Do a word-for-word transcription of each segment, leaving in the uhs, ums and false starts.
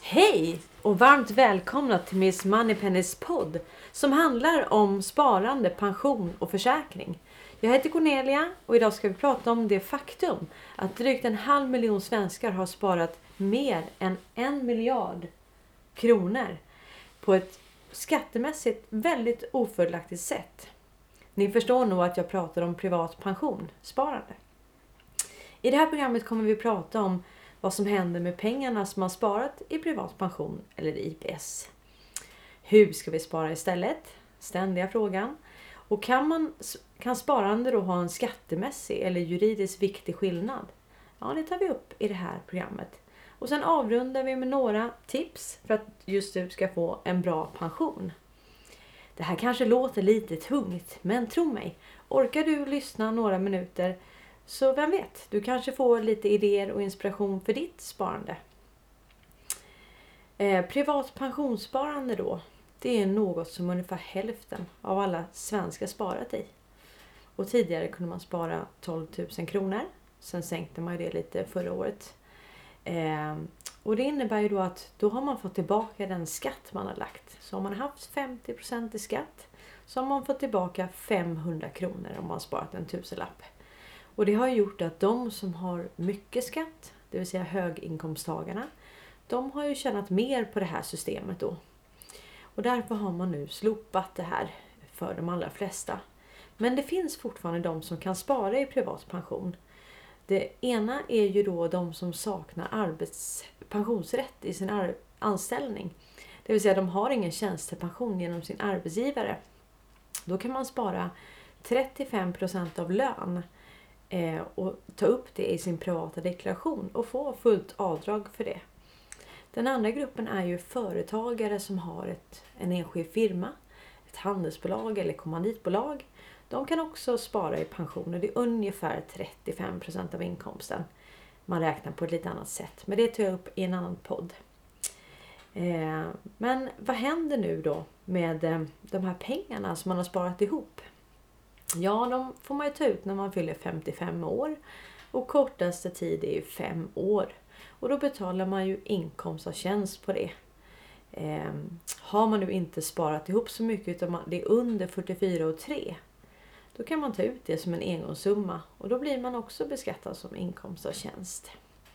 Hej och varmt välkomna till Miss Moneypennys podd som handlar om sparande, pension och försäkring. Jag heter Cornelia och idag ska vi prata om det faktum att drygt en halv miljon svenskar har sparat mer än en miljard kronor på ett skattemässigt väldigt ofördelaktigt sätt. Ni förstår nog att jag pratar om privat pensionssparande. I det här programmet kommer vi prata om vad som händer med pengarna som man sparat i privat pension eller I P S. Hur ska vi spara istället? Ständiga frågan. Och kan, man, kan sparande då ha en skattemässig eller juridiskt viktig skillnad? Ja, det tar vi upp i det här programmet. Och sen avrundar vi med några tips för att just du ska få en bra pension. Det här kanske låter lite tungt, men tro mig, orkar du lyssna några minuter så vem vet, du kanske får lite idéer och inspiration för ditt sparande. Eh, privat pensionssparande då, det är något som ungefär hälften av alla svenskar sparat i. Och tidigare kunde man spara tolv tusen kronor, sen sänkte man det lite förra året. Eh, och det innebär ju då att då har man fått tillbaka den skatt man har lagt. Så om man har haft femtio procent i skatt så har man fått tillbaka femhundra kronor om man har sparat en tusenlapp. Och det har gjort att de som har mycket skatt, det vill säga höginkomsttagarna, de har ju tjänat mer på det här systemet då. Och därför har man nu slopat det här för de allra flesta. Men det finns fortfarande de som kan spara i privat pension. Det ena är ju då de som saknar arbets- pensionsrätt i sin ar- anställning. Det vill säga de har ingen tjänstepension genom sin arbetsgivare. Då kan man spara trettiofem procent av lön och ta upp det i sin privata deklaration och få fullt avdrag för det. Den andra gruppen är ju företagare som har ett, en enskild firma, ett handelsbolag eller kommanditbolag. De kan också spara i pension och det är ungefär trettiofem procent av inkomsten. Man räknar på ett lite annat sätt, men det tar jag upp i en annan podd. Eh, men vad händer nu då med eh, de här pengarna som man har sparat ihop? Ja, de får man ju ta ut när man fyller femtiofem år och kortaste tid är ju fem år. Och då betalar man ju inkomst av tjänst på det. Eh, har man nu inte sparat ihop så mycket utan det är under fyrtiofyra och tre, då kan man ta ut det som en engångssumma och då blir man också beskattad som inkomst av tjänst.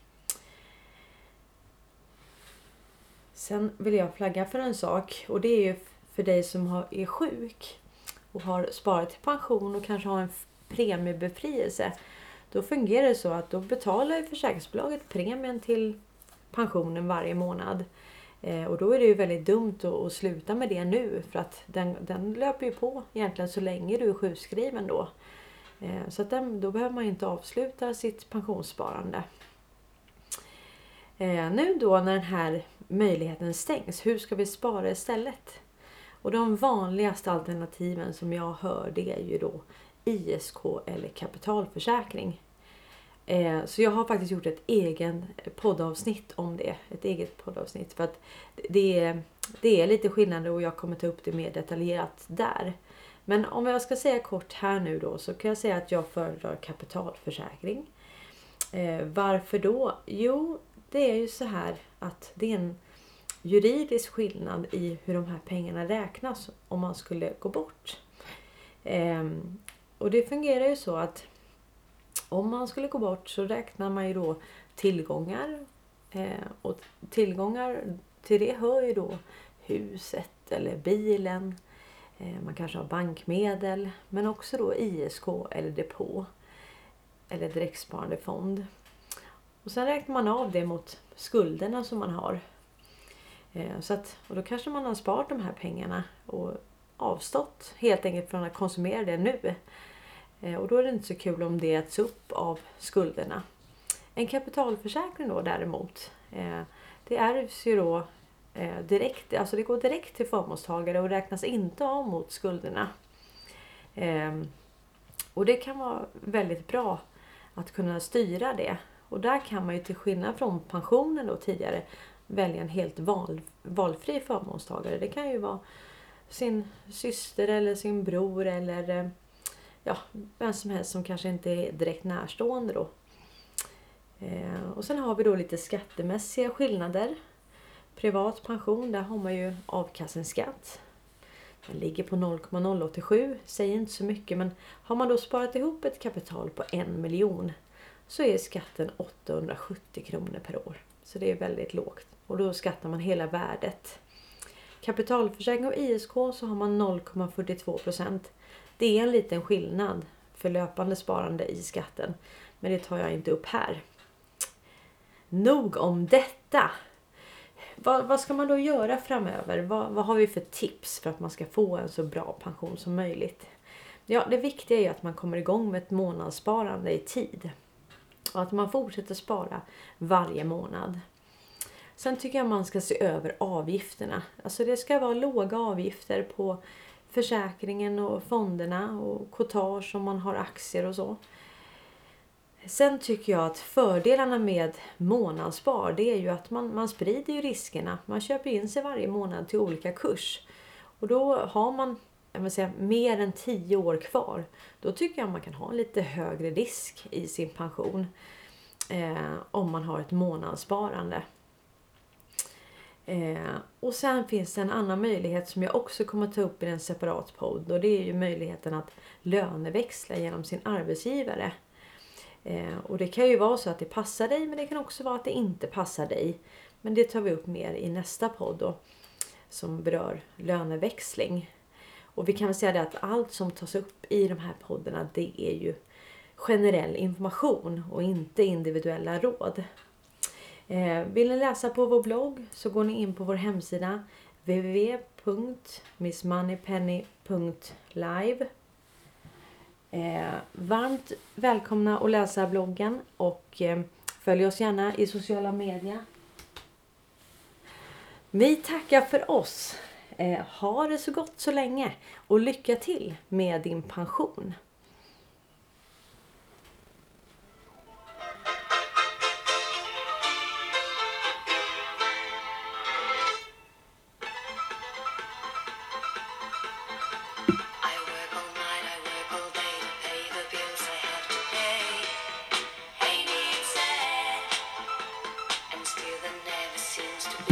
Sen vill jag flagga för en sak och det är ju för dig som har, är sjuk och har sparat till pension och kanske har en premiebefrielse. Då fungerar det så att då betalar försäkringsbolaget premien till pensionen varje månad. Eh, och då är det ju väldigt dumt att, att sluta med det nu. För att den, den löper ju på egentligen så länge du är sjukskriven då. Eh, så att den, då behöver man ju inte avsluta sitt pensionssparande. Eh, nu då när den här möjligheten stängs, hur ska vi spara istället? Och de vanligaste alternativen som jag hör det är ju då I S K eller kapitalförsäkring. Eh, så jag har faktiskt gjort ett egen poddavsnitt om det. Ett eget poddavsnitt för att det är, det är lite skillnader och jag kommer ta upp det mer detaljerat där. Men om jag ska säga kort här nu då så kan jag säga att jag föredrar kapitalförsäkring. Eh, varför då? Jo, det är ju så här att det är en juridisk skillnad i hur de här pengarna räknas om man skulle gå bort. Ehm, och det fungerar ju så att om man skulle gå bort så räknar man ju då tillgångar. Eh, och tillgångar till det hör ju då huset eller bilen. Eh, man kanske har bankmedel men också då I S K eller depå eller direktsparande fond. Och sen räknar man av det mot skulderna som man har. Så att, och då kanske man har sparat de här pengarna och avstått helt enkelt från att konsumera det nu. Och då är det inte så kul om det äts upp av skulderna. En kapitalförsäkring då däremot, det är ju då direkt, alltså det går direkt till förmånstagare och räknas inte av mot skulderna. Och det kan vara väldigt bra att kunna styra det. Och där kan man ju till skillnad från pensionen då tidigare välja en helt val, valfri förmånstagare. Det kan ju vara sin syster eller sin bror eller ja, vem som helst som kanske inte är direkt närstående då. Eh, och sen har vi då lite skattemässiga skillnader. privat pension, där har man ju avkastningsskatt. Den ligger på noll komma noll åttiosju, säger inte så mycket, men har man då sparat ihop ett kapital på en miljon så är skatten åttahundrasjuttio kronor per år. Så det är väldigt lågt och då skattar man hela värdet. Kapitalförsäkring och I S K så har man noll komma fyrtiotvå procent. Det är en liten skillnad för löpande sparande i skatten, men det tar jag inte upp här. Nog om detta. Vad, vad ska man då göra framöver? Vad, vad har vi för tips för att man ska få en så bra pension som möjligt? Ja, det viktiga är att man kommer igång med ett månadssparande i tid. Och att man fortsätter spara varje månad. Sen tycker jag man ska se över avgifterna. Alltså det ska vara låga avgifter på försäkringen och fonderna och courtage om man har aktier och så. Sen tycker jag att fördelarna med månadsspar, det är ju att man, man sprider ju riskerna. Man köper in sig varje månad till olika kurs. Och då har man jag vill säga, mer än tio år kvar. Då tycker jag man kan ha en lite högre risk i sin pension. Eh, om man har ett månadssparande. Eh, och sen finns det en annan möjlighet som jag också kommer ta upp i en separat podd. Och det är ju möjligheten att löneväxla genom sin arbetsgivare. Eh, och det kan ju vara så att det passar dig, men det kan också vara att det inte passar dig. Men det tar vi upp mer i nästa podd då, som berör löneväxling. Och vi kan väl säga det att allt som tas upp i de här poddarna, det är ju generell information och inte individuella råd. Eh, vill ni läsa på vår blogg så går ni in på vår hemsida w w w punkt miss moneypenny punkt live. Eh, varmt välkomna att läsa bloggen och eh, följ oss gärna i sociala medier. Vi tackar för oss. Eh, ha det så gott så länge och lycka till med din pension.